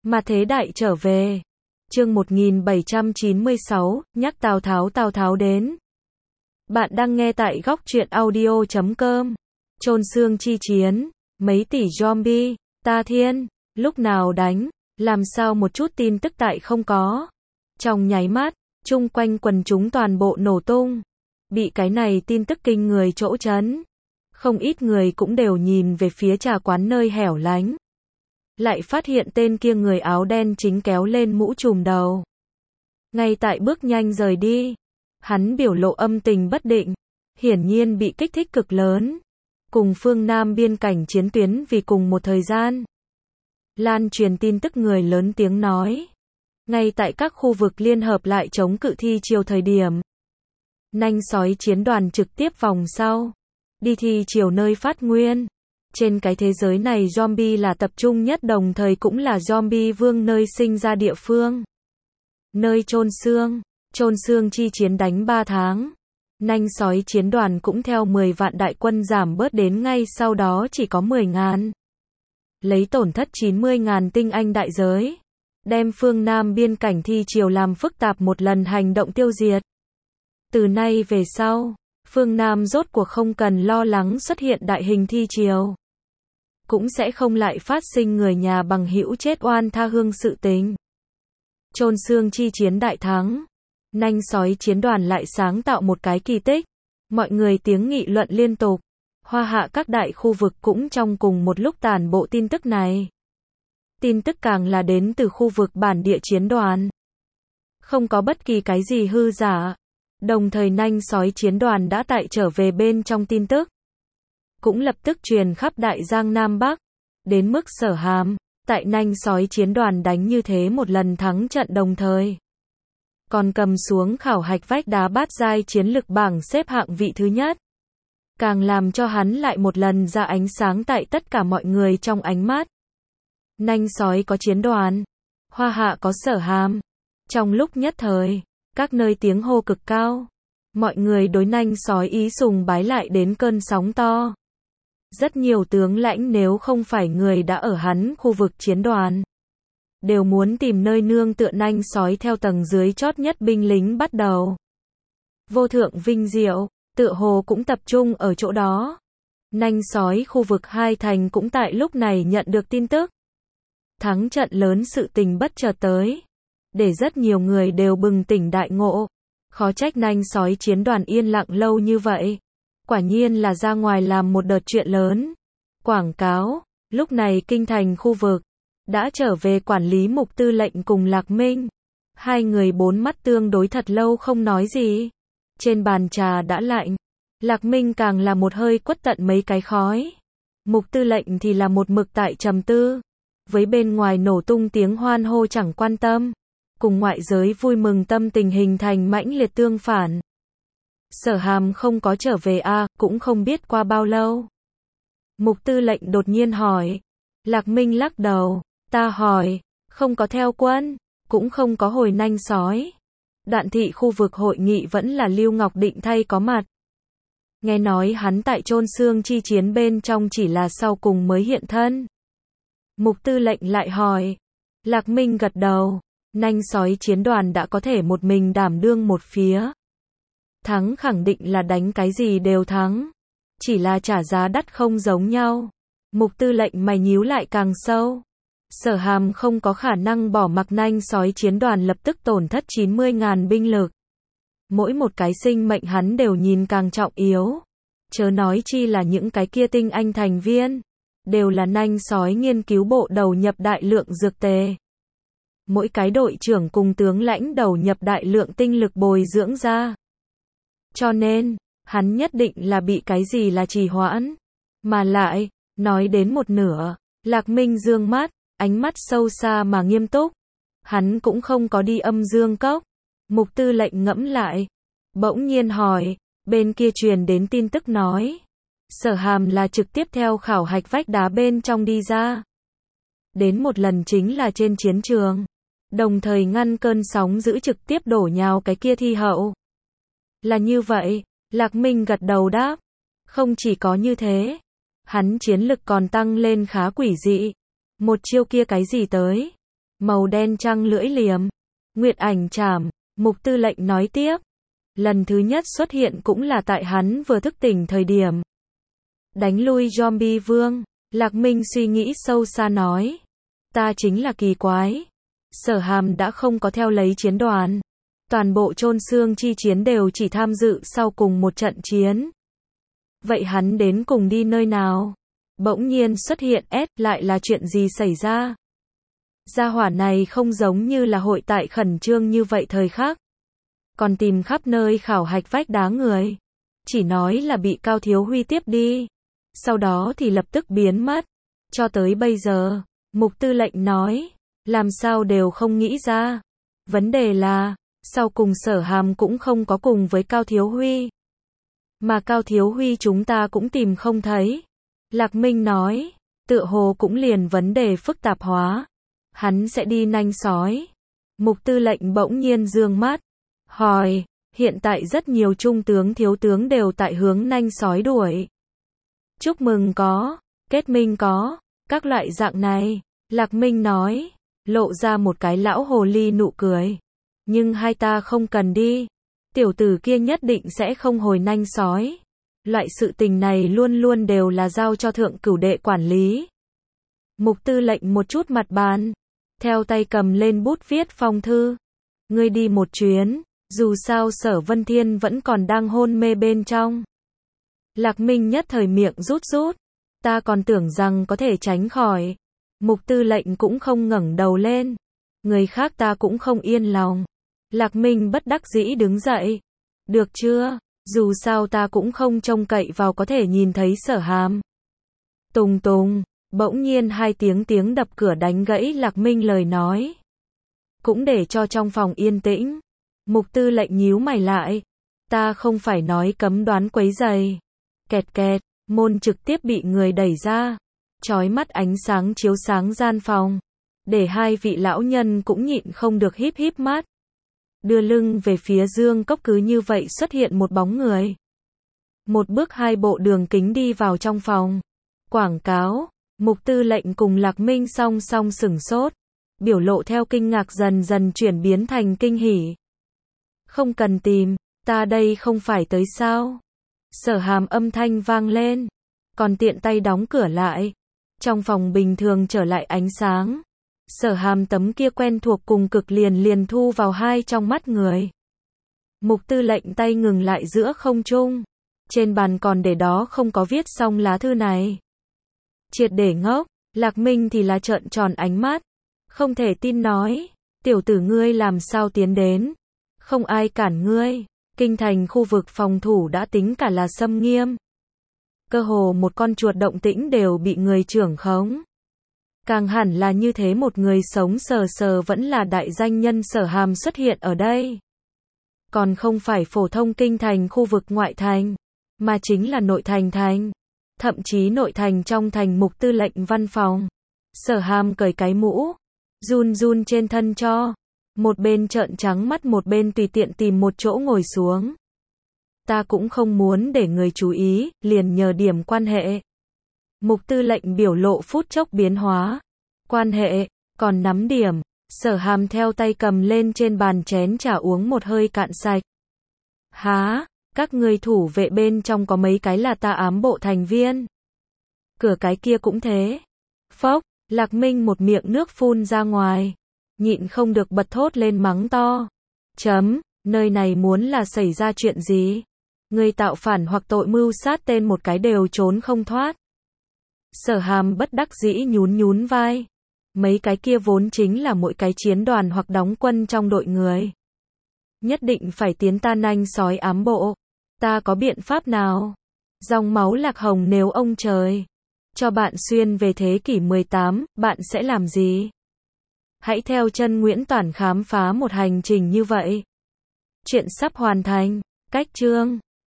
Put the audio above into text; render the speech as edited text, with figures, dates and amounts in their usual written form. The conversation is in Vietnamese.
Mà thế đại trở về. Chương 1796, nhắc Tào Tháo đến. Bạn đang nghe tại góc truyện audio.com. Chôn xương chi chiến, mấy tỷ zombie, ta thiên, lúc nào đánh, làm sao một chút tin tức tại không có. Trong nháy mắt, chung quanh quần chúng toàn bộ nổ tung. Bị cái này tin tức kinh người chỗ chấn. Không ít người cũng đều nhìn về phía trà quán nơi hẻo lánh. Lại phát hiện tên kia người áo đen chính kéo lên mũ trùm đầu. Ngay tại bước nhanh rời đi, hắn biểu lộ âm tình bất định, hiển nhiên bị kích thích cực lớn. Cùng phương Nam biên cảnh chiến tuyến vì cùng một thời gian. Lan truyền tin tức người lớn tiếng nói. Ngay tại các khu vực liên hợp lại chống cự thi chiều thời điểm. Nanh sói chiến đoàn trực tiếp vòng sau. Đi thi chiều nơi phát nguyên. Trên cái thế giới này zombie là tập trung nhất, đồng thời cũng là zombie vương nơi sinh ra địa phương. Nơi chôn xương chi chiến đánh 3 tháng. Nanh sói chiến đoàn cũng theo 10 vạn đại quân giảm bớt đến ngay sau đó chỉ có 10.000. Lấy tổn thất 90.000 tinh anh đại giới. Đem phương Nam biên cảnh thi chiều làm phức tạp một lần hành động tiêu diệt. Từ nay về sau, phương Nam rốt cuộc không cần lo lắng xuất hiện đại hình thi chiều. Cũng sẽ không lại phát sinh người nhà bằng hữu chết oan tha hương sự tình. Chôn xương chi chiến đại thắng. Nanh sói chiến đoàn lại sáng tạo một cái kỳ tích. Mọi người tiếng nghị luận liên tục. Hoa hạ các đại khu vực cũng trong cùng một lúc tản bộ tin tức này. Tin tức càng là đến từ khu vực bản địa chiến đoàn. Không có bất kỳ cái gì hư giả. Đồng thời nanh sói chiến đoàn đã tại trở về bên trong tin tức. Cũng lập tức truyền khắp Đại Giang Nam Bắc. Đến mức Sở Hàm, tại nanh sói chiến đoàn đánh như thế một lần thắng trận đồng thời. Còn cầm xuống khảo hạch vách đá bát giai chiến lực bảng xếp hạng vị thứ nhất. Càng làm cho hắn lại một lần ra ánh sáng tại tất cả mọi người trong ánh mắt. Nanh sói có chiến đoàn. Hoa hạ có Sở Hàm. Trong lúc nhất thời, các nơi tiếng hô cực cao. Mọi người đối nanh sói ý sùng bái lại đến cơn sóng to. Rất nhiều tướng lãnh nếu không phải người đã ở hắn khu vực chiến đoàn. Đều muốn tìm nơi nương tựa nanh sói theo tầng dưới chót nhất binh lính bắt đầu. Vô thượng vinh diệu, tựa hồ cũng tập trung ở chỗ đó. Nanh sói khu vực 2 thành cũng tại lúc này nhận được tin tức. Thắng trận lớn sự tình bất chợt tới. Để rất nhiều người đều bừng tỉnh đại ngộ. Khó trách nanh sói chiến đoàn yên lặng lâu như vậy. Quả nhiên là ra ngoài làm một đợt chuyện lớn. Quảng cáo, lúc này kinh thành khu vực, đã trở về quản lý Mục Tư lệnh cùng Lạc Minh. Hai người bốn mắt tương đối thật lâu không nói gì. Trên bàn trà đã lạnh. Lạc Minh càng là một hơi quất tận mấy cái khói. Mục Tư lệnh thì là một mực tại trầm tư. Với bên ngoài nổ tung tiếng hoan hô chẳng quan tâm. Cùng ngoại giới vui mừng tâm tình hình thành mãnh liệt tương phản. Sở Hàm không có trở về cũng không biết qua bao lâu. Mục Tư lệnh đột nhiên hỏi. Lạc Minh lắc đầu. Ta hỏi, không có theo quân, cũng không có hồi nanh sói. Đoạn thị khu vực hội nghị vẫn là Lưu Ngọc Định thay có mặt. Nghe nói hắn tại chôn xương chi chiến bên trong chỉ là sau cùng mới hiện thân. Mục Tư lệnh lại hỏi. Lạc Minh gật đầu. Nanh sói chiến đoàn đã có thể một mình đảm đương một phía. Thắng khẳng định là đánh cái gì đều thắng. Chỉ là trả giá đắt không giống nhau. Mục Tư lệnh mày nhíu lại càng sâu. Sở Hàm không có khả năng bỏ mặc nanh sói chiến đoàn lập tức tổn thất 90.000 binh lực. Mỗi một cái sinh mệnh hắn đều nhìn càng trọng yếu. Chớ nói chi là những cái kia tinh anh thành viên. Đều là nanh sói nghiên cứu bộ đầu nhập đại lượng dược tề. Mỗi cái đội trưởng cùng tướng lãnh đầu nhập đại lượng tinh lực bồi dưỡng ra. Cho nên, hắn nhất định là bị cái gì là trì hoãn. Mà lại, nói đến một nửa, Lạc Minh dương mắt, ánh mắt sâu xa mà nghiêm túc. Hắn cũng không có đi âm dương cốc. Mục Tư lệnh ngẫm lại. Bỗng nhiên hỏi, bên kia truyền đến tin tức nói. Sở Hàm là trực tiếp theo khảo hạch vách đá bên trong đi ra. Đến một lần chính là trên chiến trường. Đồng thời ngăn cơn sóng dữ trực tiếp đổ nhào cái kia thi hậu. Là như vậy, Lạc Minh gật đầu đáp. Không chỉ có như thế. Hắn chiến lực còn tăng lên khá quỷ dị. Một chiêu kia cái gì tới? Màu đen trăng lưỡi liềm. Nguyệt ảnh trảm. Mục Tư lệnh nói tiếp. Lần thứ nhất xuất hiện cũng là tại hắn vừa thức tỉnh thời điểm. Đánh lui zombie vương. Lạc Minh suy nghĩ sâu xa nói. Ta chính là kỳ quái. Sở Hàm đã không có theo lấy chiến đoàn. Toàn bộ chôn xương chi chiến đều chỉ tham dự sau cùng một trận chiến. Vậy hắn đến cùng đi nơi nào? Bỗng nhiên xuất hiện lại là chuyện gì xảy ra? Gia hỏa này không giống như là hội tại khẩn trương như vậy thời khắc. Còn tìm khắp nơi khảo hạch vách đá người. Chỉ nói là bị Cao Thiếu Huy tiếp đi. Sau đó thì lập tức biến mất. Cho tới bây giờ, Mục Tư lệnh nói, làm sao đều không nghĩ ra. Vấn đề là, sau cùng Sở Hàm cũng không có cùng với Cao Thiếu Huy. Mà Cao Thiếu Huy chúng ta cũng tìm không thấy. Lạc Minh nói, tựa hồ cũng liền vấn đề phức tạp hóa. Hắn sẽ đi nanh sói. Mục Tư lệnh bỗng nhiên dương mắt. Hỏi, hiện tại rất nhiều trung tướng thiếu tướng đều tại hướng nanh sói đuổi. Chúc mừng có, kết minh có, các loại dạng này. Lạc Minh nói, lộ ra một cái lão hồ ly nụ cười. Nhưng hai ta không cần đi. Tiểu tử kia nhất định sẽ không hồi nanh sói. Loại sự tình này luôn luôn đều là giao cho thượng cửu đệ quản lý. Mục Tư lệnh một chút mặt bàn. Theo tay cầm lên bút viết phong thư. Ngươi đi một chuyến. Dù sao Sở Vân Thiên vẫn còn đang hôn mê bên trong. Lạc Minh nhất thời miệng rút rút. Ta còn tưởng rằng có thể tránh khỏi. Mục Tư lệnh cũng không ngẩng đầu lên. Người khác ta cũng không yên lòng. Lạc Minh bất đắc dĩ đứng dậy. Được chưa? Dù sao ta cũng không trông cậy vào có thể nhìn thấy Sở Hàm. Tùng tùng, bỗng nhiên hai tiếng đập cửa đánh gãy Lạc Minh lời nói. Cũng để cho trong phòng yên tĩnh. Mục Tư lệnh nhíu mày lại. Ta không phải nói cấm đoán quấy rầy. Kẹt kẹt, môn trực tiếp bị người đẩy ra. Chói mắt ánh sáng chiếu sáng gian phòng. Để hai vị lão nhân cũng nhịn không được híp híp mắt. Đưa lưng về phía Dương Cốc cứ như vậy xuất hiện một bóng người. Một bước hai bộ đường kính đi vào trong phòng. Quảng cáo, Mục Tư lệnh cùng Lạc Minh song song sửng sốt. Biểu lộ theo kinh ngạc dần dần chuyển biến thành kinh hỉ. Không cần tìm, ta đây không phải tới sao? Sở Hàm âm thanh vang lên. Còn tiện tay đóng cửa lại. Trong phòng bình thường trở lại ánh sáng. Sở Hàm tấm kia quen thuộc cùng cực liền thu vào hai trong mắt người. Mục Tư lệnh tay ngừng lại giữa không trung. Trên bàn còn để đó không có viết xong lá thư này. Triệt để ngốc, Lạc Minh thì là trợn tròn ánh mắt. Không thể tin nói, tiểu tử ngươi làm sao tiến đến. Không ai cản ngươi, kinh thành khu vực phòng thủ đã tính cả là xâm nghiêm. Cơ hồ một con chuột động tĩnh đều bị người trưởng khống. Càng hẳn là như thế một người sống sờ sờ vẫn là đại danh nhân Sở Hàm xuất hiện ở đây. Còn không phải phổ thông kinh thành khu vực ngoại thành, mà chính là nội thành thành. Thậm chí nội thành trong thành Mục Tư lệnh văn phòng. Sở Hàm cởi cái mũ, run run trên thân cho. Một bên trợn trắng mắt một bên tùy tiện tìm một chỗ ngồi xuống. Ta cũng không muốn để người chú ý, liền nhờ điểm quan hệ. Mục Tư lệnh biểu lộ phút chốc biến hóa. Quan hệ, còn nắm điểm. Sở Hàm theo tay cầm lên trên bàn chén trà uống một hơi cạn sạch. Há, các ngươi thủ vệ bên trong có mấy cái là ta ám bộ thành viên. Cửa cái kia cũng thế. Phốc, Lạc Minh một miệng nước phun ra ngoài. Nhịn không được bật thốt lên mắng to. Nơi này muốn là xảy ra chuyện gì? Người tạo phản hoặc tội mưu sát tên một cái đều trốn không thoát. Sở Hàm bất đắc dĩ nhún vai. Mấy cái kia vốn chính là mỗi cái chiến đoàn hoặc đóng quân trong đội người. Nhất định phải tiến ta nanh sói ám bộ. Ta có biện pháp nào? Dòng máu Lạc Hồng nếu ông trời cho bạn xuyên về thế kỷ 18, bạn sẽ làm gì? Hãy theo chân Nguyễn Toản khám phá một hành trình như vậy. Chuyện sắp hoàn thành. Cách chương